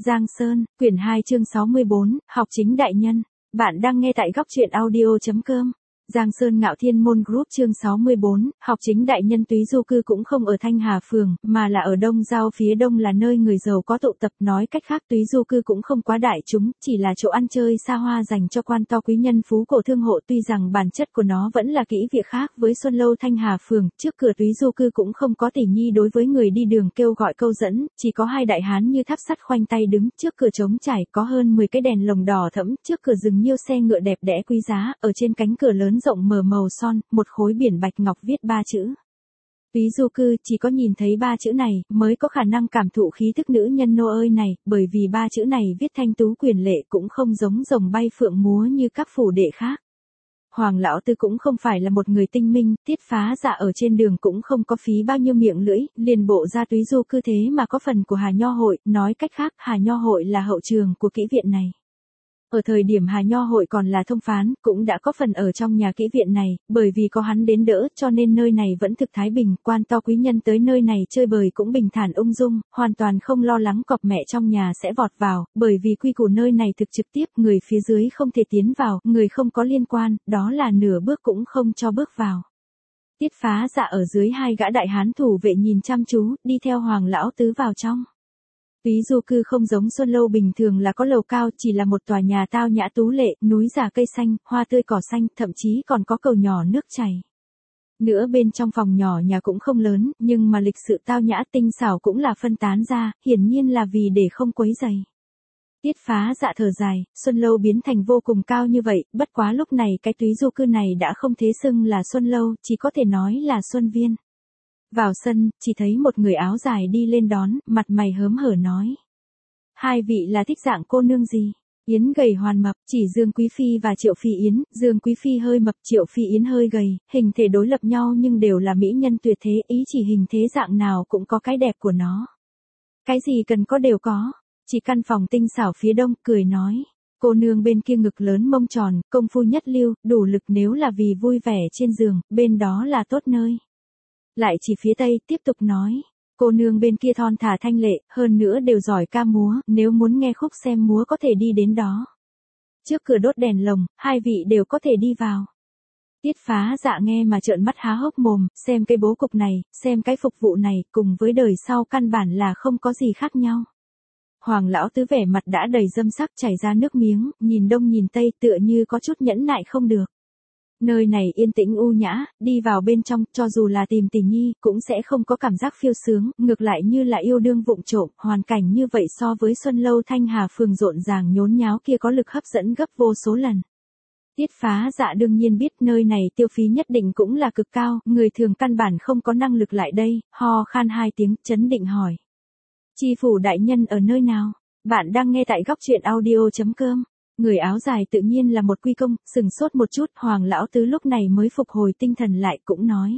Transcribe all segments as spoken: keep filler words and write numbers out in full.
Giang Sơn, quyển hai chương sáu mươi bốn, học chính đại nhân. Bạn đang nghe tại góc truyện audio.com. Giang Sơn Ngạo Thiên Môn Group chương sáu mươi bốn, học chính đại nhân. Túy du cư cũng không ở Thanh Hà Phường, mà là ở Đông Giao. Phía đông là nơi người giàu có tụ tập. Nói cách khác, túy du cư cũng không quá đại chúng, chỉ là chỗ ăn chơi xa hoa dành cho quan to quý nhân phú cổ thương hộ. Tuy rằng bản chất của nó vẫn là kỹ việc khác với Xuân Lâu Thanh Hà Phường, trước cửa túy du cư cũng không có tỷ nhi đối với người đi đường kêu gọi câu dẫn, chỉ có hai đại hán như tháp sắt khoanh tay đứng, trước cửa trống trải có hơn mười cái đèn lồng đỏ thẫm, trước cửa dừng nhiều xe ngựa đẹp đẽ quý giá, ở trên cánh cửa lớn rộng mở màu son, một khối biển bạch ngọc viết ba chữ. Túy du cư. Chỉ có nhìn thấy ba chữ này, mới có khả năng cảm thụ khí thức nữ nhân nô ơi này, bởi vì ba chữ này viết thanh tú quyền lệ, cũng không giống rồng bay phượng múa như các phủ đệ khác. Hoàng lão tứ cũng không phải là một người tinh minh, Tiết Phá Dạ ở trên đường cũng không có phí bao nhiêu miệng lưỡi, liền bộ ra túy du cư thế mà có phần của Hà Nho hội, nói cách khác, Hà Nho hội là hậu trường của kỹ viện này. Ở thời điểm Hà Nho hội còn là thông phán, cũng đã có phần ở trong nhà kỹ viện này, bởi vì có hắn đến đỡ, cho nên nơi này vẫn thực thái bình, quan to quý nhân tới nơi này chơi bời cũng bình thản ung dung, hoàn toàn không lo lắng cọp mẹ trong nhà sẽ vọt vào, bởi vì quy củ nơi này thực trực tiếp, người phía dưới không thể tiến vào, người không có liên quan, đó là nửa bước cũng không cho bước vào. Tiết Phá Dạ ở dưới hai gã đại hán thủ vệ nhìn chăm chú, đi theo Hoàng lão tứ vào trong. Túy du cư không giống Xuân Lâu bình thường là có lầu cao, chỉ là một tòa nhà tao nhã tú lệ, núi già cây xanh, hoa tươi cỏ xanh, thậm chí còn có cầu nhỏ nước chảy. Nữa bên trong phòng nhỏ nhà cũng không lớn, nhưng mà lịch sự tao nhã tinh xảo cũng là phân tán ra, hiển nhiên là vì để không quấy rầy. Tiết Phá Dạ thở dài, Xuân Lâu biến thành vô cùng cao như vậy, bất quá lúc này cái túy du cư này đã không thế xưng là Xuân Lâu, chỉ có thể nói là Xuân Viên. Vào sân, chỉ thấy một người áo dài đi lên đón, mặt mày hớm hở nói. Hai vị là thích dạng cô nương gì? Yến gầy hoàn mập, chỉ Dương Quý Phi và Triệu Phi Yến, Dương Quý Phi hơi mập, Triệu Phi Yến hơi gầy, hình thể đối lập nhau nhưng đều là mỹ nhân tuyệt thế, ý chỉ hình thế dạng nào cũng có cái đẹp của nó. Cái gì cần có đều có, chỉ căn phòng tinh xảo phía đông, cười nói. Cô nương bên kia ngực lớn mông tròn, công phu nhất lưu, đủ lực nếu là vì vui vẻ trên giường, bên đó là tốt nơi. Lại chỉ phía tây, tiếp tục nói. Cô nương bên kia thon thả thanh lệ, hơn nữa đều giỏi ca múa, nếu muốn nghe khúc xem múa có thể đi đến đó. Trước cửa đốt đèn lồng, hai vị đều có thể đi vào. Tiết Phá Dạ nghe mà trợn mắt há hốc mồm, xem cái bố cục này, xem cái phục vụ này, cùng với đời sau căn bản là không có gì khác nhau. Hoàng lão tứ vẻ mặt đã đầy dâm sắc chảy ra nước miếng, nhìn đông nhìn tây tựa như có chút nhẫn nại không được. Nơi này yên tĩnh u nhã, đi vào bên trong, cho dù là tìm tỷ nhi, cũng sẽ không có cảm giác phiêu sướng, ngược lại như là yêu đương vụng trộm, hoàn cảnh như vậy so với Xuân Lâu Thanh Hà Phường rộn ràng nhốn nháo kia có lực hấp dẫn gấp vô số lần. Tiết Phá Dạ đương nhiên biết nơi này tiêu phí nhất định cũng là cực cao, người thường căn bản không có năng lực lại đây, ho khan hai tiếng, chấn định hỏi. Chi phủ đại nhân ở nơi nào? Bạn đang nghe tại góc truyện audio.com. Người áo dài tự nhiên là một quy công, sừng sốt một chút, Hoàng lão tứ lúc này mới phục hồi tinh thần lại cũng nói.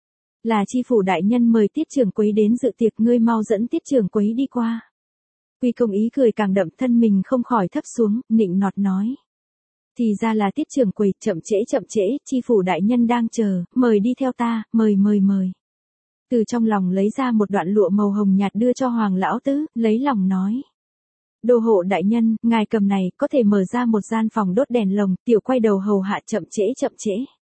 Là chi phủ đại nhân mời Tiết trưởng quấy đến dự tiệc, ngươi mau dẫn Tiết trưởng quấy đi qua. Quy công ý cười càng đậm, thân mình không khỏi thấp xuống, nịnh nọt nói. Thì ra là Tiết trưởng quầy, chậm trễ chậm trễ, chi phủ đại nhân đang chờ, mời đi theo ta, mời mời mời. Từ trong lòng lấy ra một đoạn lụa màu hồng nhạt đưa cho Hoàng lão tứ, lấy lòng nói. Đô hộ đại nhân, ngài cầm này, có thể mở ra một gian phòng đốt đèn lồng, tiểu quay đầu hầu hạ chậm trễ chậm trễ.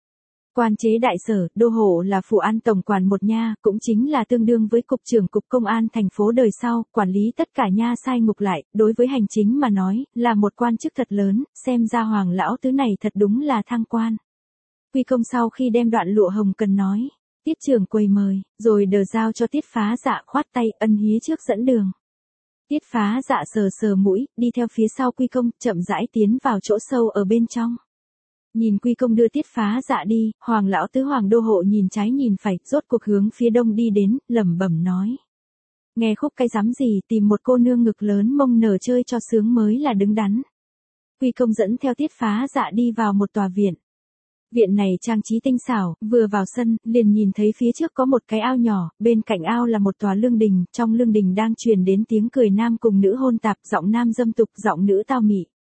Quan chế đại sở, đô hộ là phủ an tổng quản một nha, cũng chính là tương đương với cục trưởng cục công an thành phố đời sau, quản lý tất cả nha sai ngục lại, đối với hành chính mà nói, là một quan chức thật lớn, xem ra Hoàng lão tứ này thật đúng là thăng quan. Quy công sau khi đem đoạn lụa hồng cần nói, Tiết trưởng quầy mời, rồi đờ giao cho Tiết Phá Dạ khoát tay, ân hí trước dẫn đường. Tiết Phá Dạ sờ sờ mũi, đi theo phía sau quy công, chậm rãi tiến vào chỗ sâu ở bên trong. Nhìn quy công đưa Tiết Phá Dạ đi, Hoàng lão tứ Hoàng đô hộ nhìn trái nhìn phải, rốt cuộc hướng phía đông đi đến, lẩm bẩm nói. Nghe khúc cái rắm gì, tìm một cô nương ngực lớn mông nở chơi cho sướng mới là đứng đắn. Quy công dẫn theo Tiết Phá Dạ đi vào một tòa viện. Viện này trang trí tinh xảo, vừa vào sân, liền nhìn thấy phía trước có một cái ao nhỏ, bên cạnh ao là một tòa lương đình, trong lương đình đang truyền đến tiếng cười nam cùng nữ hôn tạp, giọng nam dâm tục, giọng nữ tao mị.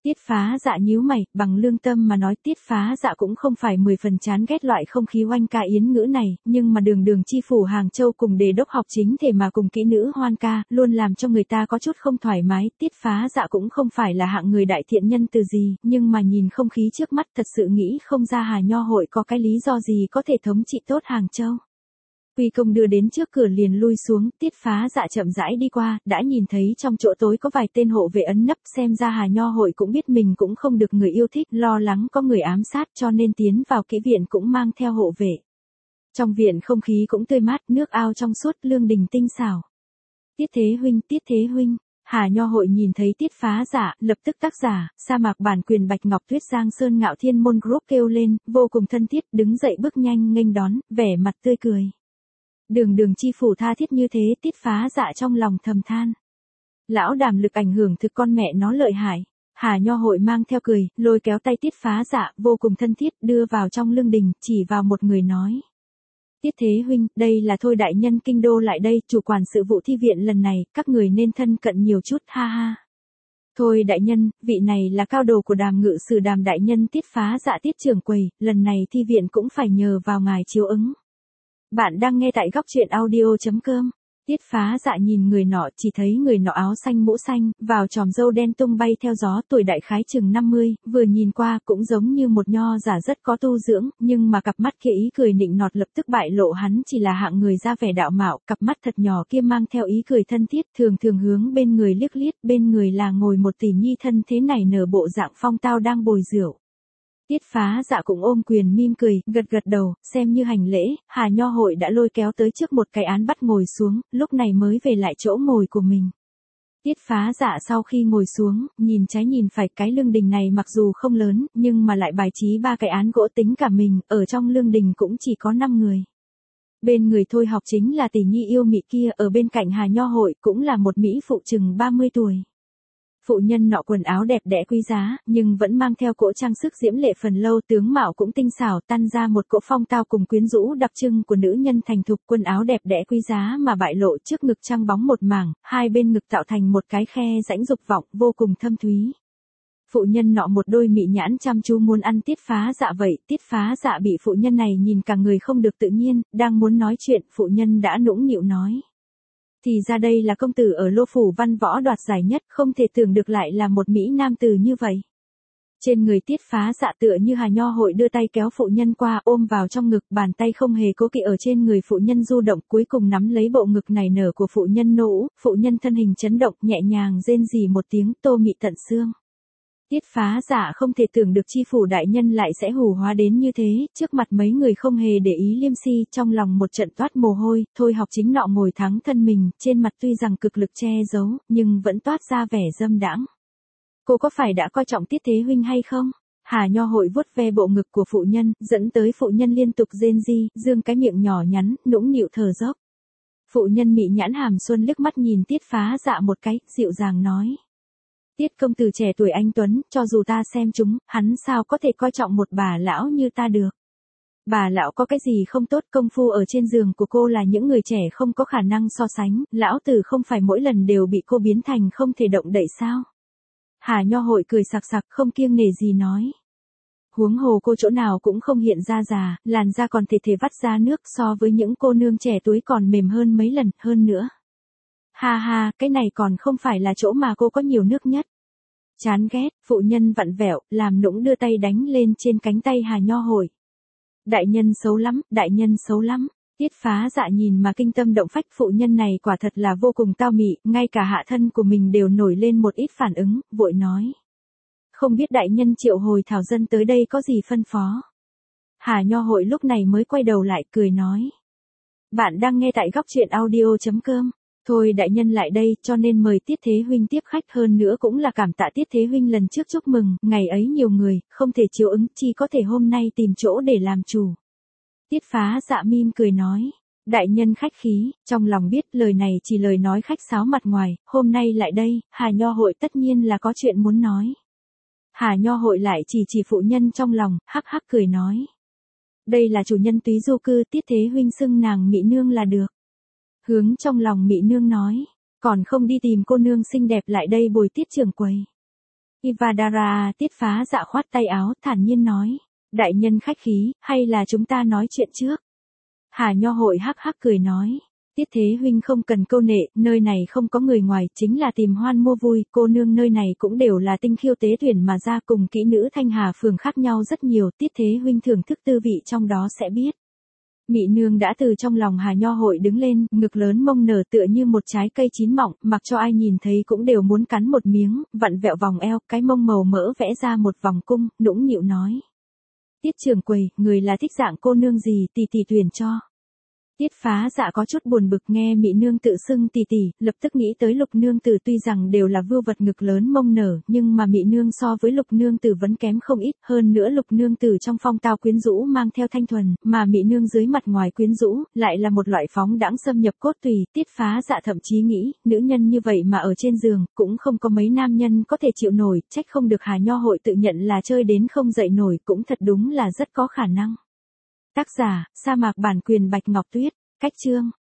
Tiết Phá Dạ nhíu mày, bằng lương tâm mà nói Tiết Phá Dạ cũng không phải mười phần chán ghét loại không khí oanh ca yến ngữ này, nhưng mà đường đường chi phủ Hàng Châu cùng đề đốc học chính thể mà cùng kỹ nữ hoan ca, luôn làm cho người ta có chút không thoải mái. Tiết Phá Dạ cũng không phải là hạng người đại thiện nhân từ gì, nhưng mà nhìn không khí trước mắt thật sự nghĩ không ra Hà Nho hội có cái lý do gì có thể thống trị tốt Hàng Châu. Quy công đưa đến trước cửa liền lui xuống, Tiết Phá Dạ chậm rãi đi qua, đã nhìn thấy trong chỗ tối có vài tên hộ vệ ấn nấp, xem ra Hà Nho hội cũng biết mình cũng không được người yêu thích, lo lắng có người ám sát cho nên tiến vào kỹ viện cũng mang theo hộ vệ. Trong viện không khí cũng tươi mát, nước ao trong suốt, lương đình tinh xảo. Tiết Thế huynh, Tiết Thế huynh. Hà Nho hội nhìn thấy Tiết Phá Dạ, lập tức tác giả, sa mạc bản quyền Bạch Ngọc Tuyết Giang Sơn Ngạo Thiên Môn Group kêu lên, vô cùng thân thiết, đứng dậy bước nhanh nghênh đón, vẻ mặt tươi cười. Đường đường chi phủ tha thiết như thế, Tiết Phá Dạ trong lòng thầm than. Lão Đàm lực ảnh hưởng thực con mẹ nó lợi hại. Hà Nho hội mang theo cười, lôi kéo tay Tiết Phá Dạ, vô cùng thân thiết, đưa vào trong lương đình, chỉ vào một người nói. Tiết Thế huynh, đây là Thôi đại nhân kinh đô lại đây, chủ quản sự vụ thi viện lần này, các người nên thân cận nhiều chút, ha ha. Thôi đại nhân, vị này là cao đồ của Đàm ngự sử Đàm đại nhân. Tiết Phá Dạ Tiết trưởng quầy, lần này thi viện cũng phải nhờ vào ngài chiếu ứng. Bạn đang nghe tại góc truyện audio chấm com. Tiết Phá Dạ nhìn người nọ, chỉ thấy người nọ áo xanh mũ xanh, vào tròm râu đen tung bay theo gió, tuổi đại khái chừng năm mươi, vừa nhìn qua cũng giống như một nho giả rất có tu dưỡng, nhưng mà cặp mắt kia ý cười nịnh nọt lập tức bại lộ hắn chỉ là hạng người ra vẻ đạo mạo, cặp mắt thật nhỏ kia mang theo ý cười thân thiết, thường thường hướng bên người liếc liếc, bên người là ngồi một tỷ nhi thân thế này nở bộ dạng phong tao đang bồi rượu. Tiết Phá Dạ cũng ôm quyền mỉm cười, gật gật đầu, xem như hành lễ, Hà Nho hội đã lôi kéo tới trước một cái án bắt ngồi xuống, lúc này mới về lại chỗ ngồi của mình. Tiết Phá Dạ sau khi ngồi xuống, nhìn trái nhìn phải, cái lương đình này mặc dù không lớn, nhưng mà lại bài trí ba cái án gỗ tính cả mình, ở trong lương đình cũng chỉ có năm người. Bên người Thôi học chính là tỷ nhi yêu mị kia, ở bên cạnh Hà Nho hội cũng là một mỹ phụ chừng ba mươi tuổi. Phụ nhân nọ quần áo đẹp đẽ quý giá, nhưng vẫn mang theo cỗ trang sức diễm lệ phần lâu, tướng mạo cũng tinh xảo, tan ra một cỗ phong tao cùng quyến rũ đặc trưng của nữ nhân thành thục, quần áo đẹp đẽ quý giá mà bại lộ trước ngực trăng bóng một mảng, hai bên ngực tạo thành một cái khe rãnh dục vọng, vô cùng thâm thúy. Phụ nhân nọ một đôi mị nhãn chăm chú muốn ăn Tiết Phá Dạ vậy, Tiết Phá Dạ bị phụ nhân này nhìn cả người không được tự nhiên, đang muốn nói chuyện, phụ nhân đã nũng nịu nói. Thì ra đây là công tử ở Lô Phủ văn võ đoạt giải nhất, không thể tưởng được lại là một mỹ nam tử như vậy. Trên người Tiết Phá Dạ tựa như Hà Nho hội đưa tay kéo phụ nhân qua, ôm vào trong ngực, bàn tay không hề cố kỵ ở trên người phụ nhân du động, cuối cùng nắm lấy bộ ngực nảy nở của phụ nhân nỗ, phụ nhân thân hình chấn động, nhẹ nhàng rên rỉ một tiếng, tô mị tận xương. Tiết Phá Dạ không thể tưởng được chi phủ đại nhân lại sẽ hủ hóa đến như thế, trước mặt mấy người không hề để ý liêm si, trong lòng một trận toát mồ hôi, Thôi học chính nọ ngồi thắng thân mình, trên mặt tuy rằng cực lực che giấu, nhưng vẫn toát ra vẻ dâm đãng. Cô có phải đã coi trọng Tiết Thế huynh hay không? Hà Nho hội vuốt ve bộ ngực của phụ nhân, dẫn tới phụ nhân liên tục rên ri, dương cái miệng nhỏ nhắn, nũng nịu thở dốc. Phụ nhân mị nhãn hàm xuân liếc mắt nhìn Tiết Phá Dạ một cái, dịu dàng nói. Tiết công tử trẻ tuổi anh tuấn, cho dù ta xem chúng, hắn sao có thể coi trọng một bà lão như ta được. Bà lão có cái gì không tốt, công phu ở trên giường của cô là những người trẻ không có khả năng so sánh, lão tử không phải mỗi lần đều bị cô biến thành không thể động đậy sao. Hà Nho hội cười sặc sặc không kiêng nể gì nói. Huống hồ cô chỗ nào cũng không hiện ra già, làn da còn thể thể vắt ra nước, so với những cô nương trẻ tuổi còn mềm hơn mấy lần, hơn nữa. Ha ha, cái này còn không phải là chỗ mà cô có nhiều nước nhất. Chán ghét, phụ nhân vặn vẹo, làm nũng đưa tay đánh lên trên cánh tay Hà Nho hội. Đại nhân xấu lắm, đại nhân xấu lắm. Tiết Phá Dạ nhìn mà kinh tâm động phách, phụ nhân này quả thật là vô cùng tao mị, ngay cả hạ thân của mình đều nổi lên một ít phản ứng, vội nói. Không biết đại nhân triệu hồi thảo dân tới đây có gì phân phó. Hà Nho hội lúc này mới quay đầu lại cười nói. Bạn đang nghe tại góc truyện audio chấm com. Thôi đại nhân lại đây, cho nên mời Tiết Thế huynh tiếp khách, hơn nữa cũng là cảm tạ Tiết Thế huynh lần trước chúc mừng, ngày ấy nhiều người, không thể chiếu ứng, chi có thể hôm nay tìm chỗ để làm chủ. Tiết Phá Dạ mỉm cười nói, đại nhân khách khí, trong lòng biết lời này chỉ lời nói khách sáo mặt ngoài, hôm nay lại đây, Hà Nho hội tất nhiên là có chuyện muốn nói. Hà Nho hội lại chỉ chỉ phụ nhân trong lòng, hắc hắc cười nói. Đây là chủ nhân túy du cư, Tiết Thế huynh xưng nàng Mị Nương là được. Hướng trong lòng Mị Nương nói, còn không đi tìm cô nương xinh đẹp lại đây bồi Tiết trưởng quầy. Ivadara Tiết Phá Dạ khoát tay áo, thản nhiên nói. Đại nhân khách khí, hay là chúng ta nói chuyện trước? Hà Nho Hội hắc hắc cười nói. Tiết Thế huynh không cần câu nệ, nơi này không có người ngoài, chính là tìm hoan mua vui, cô nương nơi này cũng đều là tinh khiêu tế tuyển mà ra, cùng kỹ nữ Thanh Hà phường khác nhau rất nhiều, Tiết Thế huynh thưởng thức tư vị trong đó sẽ biết. Mị nương đã từ trong lòng Hà Nho Hội đứng lên, ngực lớn mông nở tựa như một trái cây chín mọng, mặc cho ai nhìn thấy cũng đều muốn cắn một miếng, vặn vẹo vòng eo, cái mông màu mỡ vẽ ra một vòng cung, nũng nịu nói. Tiết trưởng quầy, người là thích dạng cô nương gì, tỷ tỷ tuyển cho. Tiết Phá Dạ có chút buồn bực nghe Mị nương tự xưng tỷ tỷ, lập tức nghĩ tới Lục nương tử, tuy rằng đều là vưu vật ngực lớn mông nở, nhưng mà Mị nương so với Lục nương tử vẫn kém không ít, hơn nữa Lục nương tử trong phong tao quyến rũ mang theo thanh thuần, mà Mị nương dưới mặt ngoài quyến rũ, lại là một loại phóng đãng xâm nhập cốt tùy. Tiết Phá Dạ thậm chí nghĩ, nữ nhân như vậy mà ở trên giường, cũng không có mấy nam nhân có thể chịu nổi, trách không được Hà Nho Hội tự nhận là chơi đến không dậy nổi, cũng thật đúng là rất có khả năng. Tác giả, sa mạc bản quyền Bạch Ngọc Tuyết, cách chương.